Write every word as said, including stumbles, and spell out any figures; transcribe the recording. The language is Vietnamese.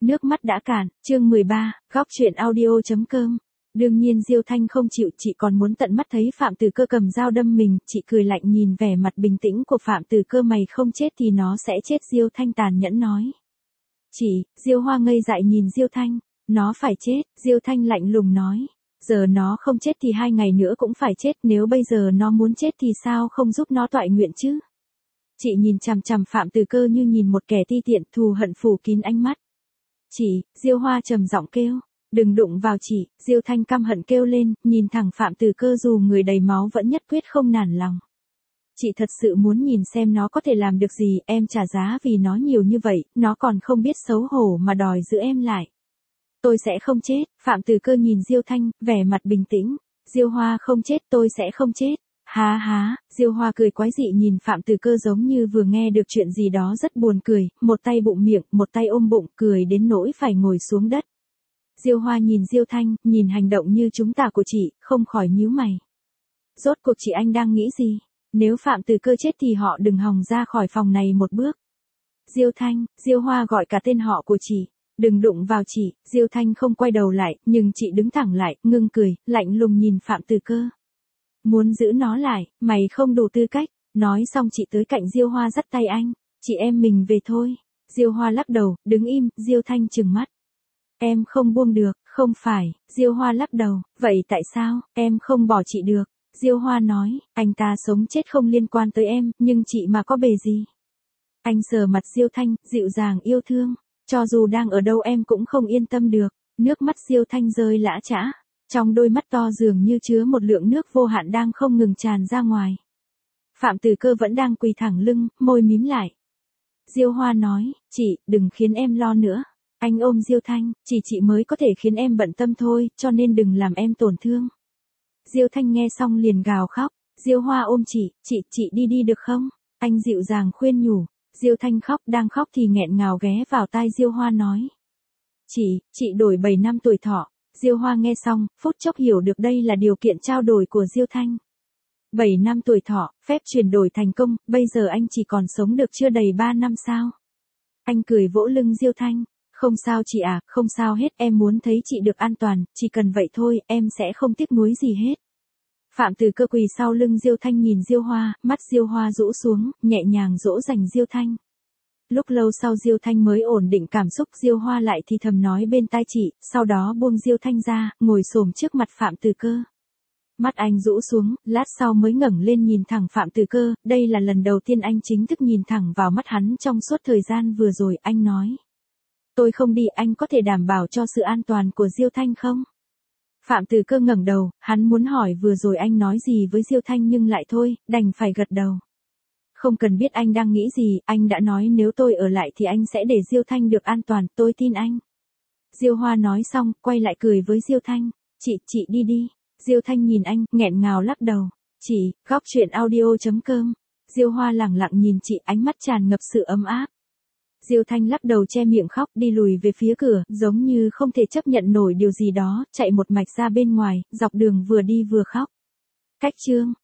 Nước mắt đã cạn, chương mười ba, góc truyện audio.com. Đương nhiên Diêu Thanh không chịu, chị còn muốn tận mắt thấy Phạm Từ Cơ cầm dao đâm mình, chị cười lạnh nhìn vẻ mặt bình tĩnh của Phạm Từ Cơ, mày không chết thì nó sẽ chết, Diêu Thanh tàn nhẫn nói. Chị, Diêu Hoa ngây dại nhìn Diêu Thanh, nó phải chết, Diêu Thanh lạnh lùng nói. Giờ nó không chết thì hai ngày nữa cũng phải chết, nếu bây giờ nó muốn chết thì sao không giúp nó toại nguyện chứ? Chị nhìn chằm chằm Phạm Từ Cơ như nhìn một kẻ ti tiện, thù hận phủ kín ánh mắt. Chị, Diêu Hoa trầm giọng kêu, đừng đụng vào chị, Diêu Thanh căm hận kêu lên, nhìn thẳng Phạm Từ Cơ dù người đầy máu vẫn nhất quyết không nản lòng. Chị thật sự muốn nhìn xem nó có thể làm được gì, em trả giá vì nó nhiều như vậy, nó còn không biết xấu hổ mà đòi giữ em lại. Tôi sẽ không chết, Phạm Từ Cơ nhìn Diêu Thanh, vẻ mặt bình tĩnh, Diêu Hoa không chết, tôi sẽ không chết. Há há, Diêu Hoa cười quái dị nhìn Phạm Từ Cơ giống như vừa nghe được chuyện gì đó rất buồn cười, một tay bụng miệng, một tay ôm bụng, cười đến nỗi phải ngồi xuống đất. Diêu Hoa nhìn Diêu Thanh, nhìn hành động như chúng ta của chị, không khỏi nhíu mày. Rốt cuộc chị anh đang nghĩ gì? Nếu Phạm Từ Cơ chết thì họ đừng hòng ra khỏi phòng này một bước. Diêu Thanh, Diêu Hoa gọi cả tên họ của chị. Đừng đụng vào chị, Diêu Thanh không quay đầu lại, nhưng chị đứng thẳng lại, ngưng cười, lạnh lùng nhìn Phạm Từ Cơ. Muốn giữ nó lại, mày không đủ tư cách. Nói xong chị tới cạnh Diêu Hoa dắt tay anh. Chị em mình về thôi. Diêu Hoa lắc đầu, đứng im, Diêu Thanh trừng mắt. Em không buông được, không phải, Diêu Hoa lắc đầu, vậy tại sao, em không bỏ chị được? Diêu Hoa nói, anh ta sống chết không liên quan tới em, nhưng chị mà có bề gì? Anh sờ mặt Diêu Thanh, dịu dàng yêu thương, cho dù đang ở đâu em cũng không yên tâm được. Nước mắt Diêu Thanh rơi lã chã, trong đôi mắt to dường như chứa một lượng nước vô hạn đang không ngừng tràn ra ngoài. Phạm Từ Cơ vẫn đang quỳ thẳng lưng, môi mím lại. Diêu Hoa nói, chị, đừng khiến em lo nữa. Anh ôm Diêu Thanh, chỉ chị mới có thể khiến em bận tâm thôi, cho nên đừng làm em tổn thương. Diêu Thanh nghe xong liền gào khóc, Diêu Hoa ôm chị, chị, chị đi đi được không? Anh dịu dàng khuyên nhủ, Diêu Thanh khóc, đang khóc thì nghẹn ngào ghé vào tai Diêu Hoa nói. Chị, chị đổi bảy năm tuổi thọ. Diêu Hoa nghe xong, phút chốc hiểu được đây là điều kiện trao đổi của Diêu Thanh. bảy năm tuổi thọ, phép chuyển đổi thành công, bây giờ anh chỉ còn sống được chưa đầy ba năm sao? Anh cười vỗ lưng Diêu Thanh. Không sao chị à, không sao hết, em muốn thấy chị được an toàn, chỉ cần vậy thôi, em sẽ không tiếc nuối gì hết. Phạm Từ Cơ quỳ sau lưng Diêu Thanh nhìn Diêu Hoa, mắt Diêu Hoa rũ xuống, nhẹ nhàng dỗ dành Diêu Thanh. Lúc lâu sau Diêu Thanh mới ổn định cảm xúc, Diêu Hoa lại thì thầm nói bên tai chị, sau đó buông Diêu Thanh ra, ngồi xổm trước mặt Phạm Từ Cơ. Mắt anh rũ xuống, lát sau mới ngẩng lên nhìn thẳng Phạm Từ Cơ, đây là lần đầu tiên anh chính thức nhìn thẳng vào mắt hắn trong suốt thời gian vừa rồi, anh nói. Tôi không đi, anh có thể đảm bảo cho sự an toàn của Diêu Thanh không? Phạm Từ Cơ ngẩng đầu, hắn muốn hỏi vừa rồi anh nói gì với Diêu Thanh nhưng lại thôi, đành phải gật đầu. Không cần biết anh đang nghĩ gì, anh đã nói nếu tôi ở lại thì anh sẽ để Diêu Thanh được an toàn, tôi tin anh. Diêu Hoa nói xong, quay lại cười với Diêu Thanh, chị, chị đi đi. Diêu Thanh nhìn anh, nghẹn ngào lắc đầu, chị, góc truyện audio.com. Diêu Hoa lẳng lặng nhìn chị, ánh mắt tràn ngập sự ấm áp. Diêu Thanh lắc đầu che miệng khóc, đi lùi về phía cửa, giống như không thể chấp nhận nổi điều gì đó, chạy một mạch ra bên ngoài, dọc đường vừa đi vừa khóc. Cách chương